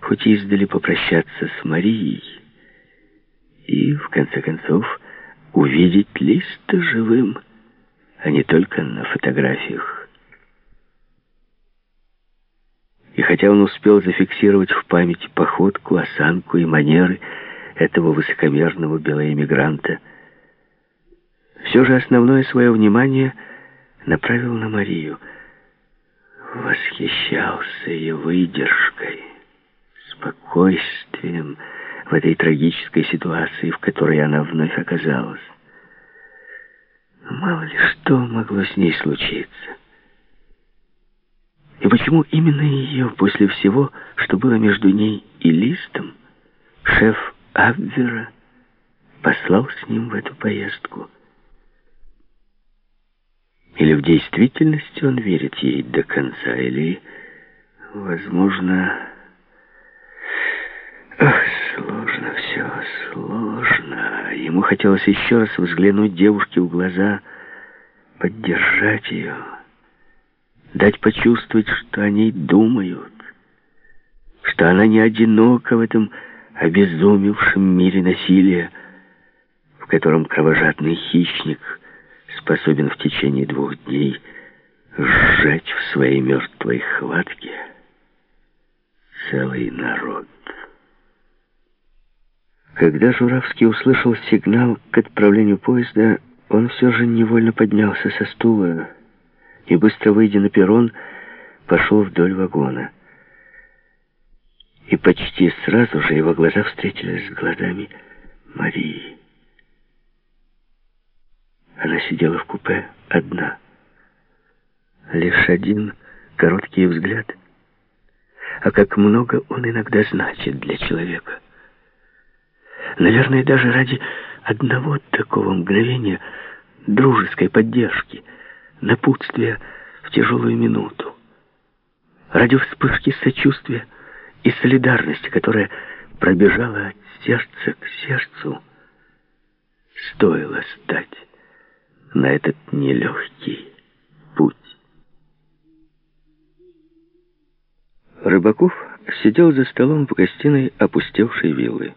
хоть издали попрощаться с Марией и, в конце концов, увидеть Листа живым, а не только на фотографиях. И хотя он успел зафиксировать в памяти походку, осанку и манеры этого высокомерного белоэмигранта, все же основное свое внимание направил на Марию. Восхищался ее выдержкой, спокойствием в этой трагической ситуации, в которой она вновь оказалась. Мало ли что могло с ней случиться. И почему именно ее, после всего, что было между ней и Листом, шеф Абвера послал с ним в эту поездку? Или в действительности он верит ей до конца, или, возможно... Ах, сложно все, сложно. Ему хотелось еще раз взглянуть девушке в глаза, поддержать ее, дать почувствовать, что о ней думают, что она не одинока в этом обезумевшем мире насилия, в котором кровожадный хищник способен в течение 2 дней сжать в своей мертвой хватке целый народ. Когда Журавский услышал сигнал к отправлению поезда, он все же невольно поднялся со стула и, быстро выйдя на перрон, пошел вдоль вагона. И почти сразу же его глаза встретились с глазами Марии. Она сидела в купе одна. Лишь один короткий взгляд. А как много он иногда значит для человека. Наверное, даже ради одного такого мгновения дружеской поддержки, напутствия в тяжелую минуту. Ради вспышки сочувствия и солидарности, которая пробежала от сердца к сердцу, стоило стать на этот нелегкий путь. Рыбаков сидел за столом в гостиной опустевшей виллы.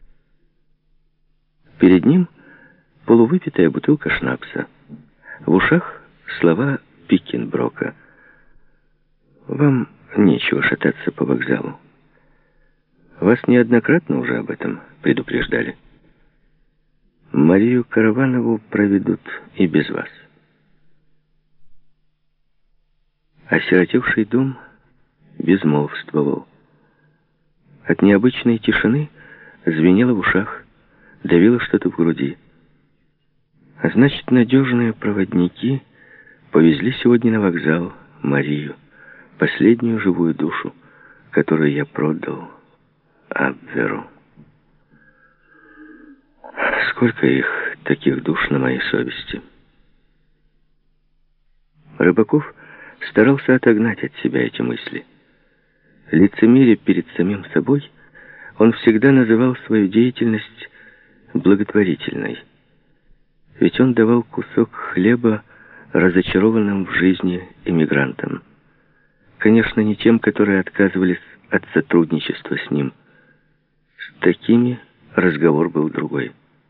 Перед ним полувыпитая бутылка шнапса. В ушах слова Пикенброка. «Вам нечего шататься по вокзалу. Вас неоднократно уже об этом предупреждали. Марию Караванову проведут и без вас». Осиротевший дом безмолвствовал. От необычной тишины звенело в ушах, давило что-то в груди. А значит, надежные проводники повезли сегодня на вокзал Марию, последнюю живую душу, которую я продал Абверу. Сколько их, таких душ, на моей совести? Рыбаков старался отогнать от себя эти мысли. Лицемерие перед самим собой, он всегда называл свою деятельность благотворительной. Ведь он давал кусок хлеба разочарованным в жизни эмигрантам. Конечно, не тем, которые отказывались от сотрудничества с ним. С такими разговор был другой.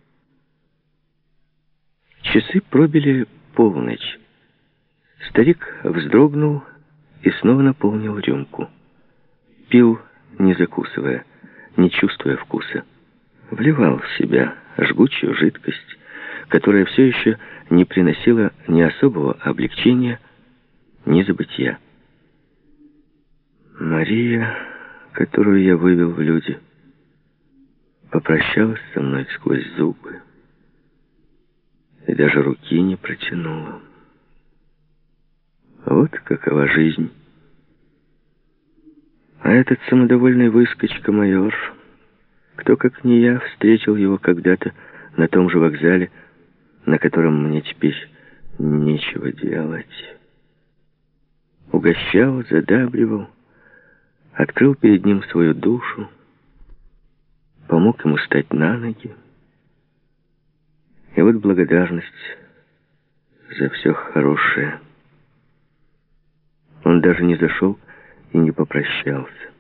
Часы пробили полночь. Старик вздрогнул и снова наполнил рюмку. Пил, не закусывая, не чувствуя вкуса. Вливал в себя жгучую жидкость, которая все еще не приносила ни особого облегчения, ни забытия. Мария, которую я вывел в люди, попрощалась со мной сквозь зубы и даже руки не протянула. Вот какова жизнь. А этот самодовольный выскочка-майор, кто, как не я, встретил его когда-то на том же вокзале, на котором мне теперь нечего делать. Угощал, задабривал, открыл перед ним свою душу, помог ему встать на ноги. И вот благодарность за все хорошее. Он даже не зашел и не попрощался.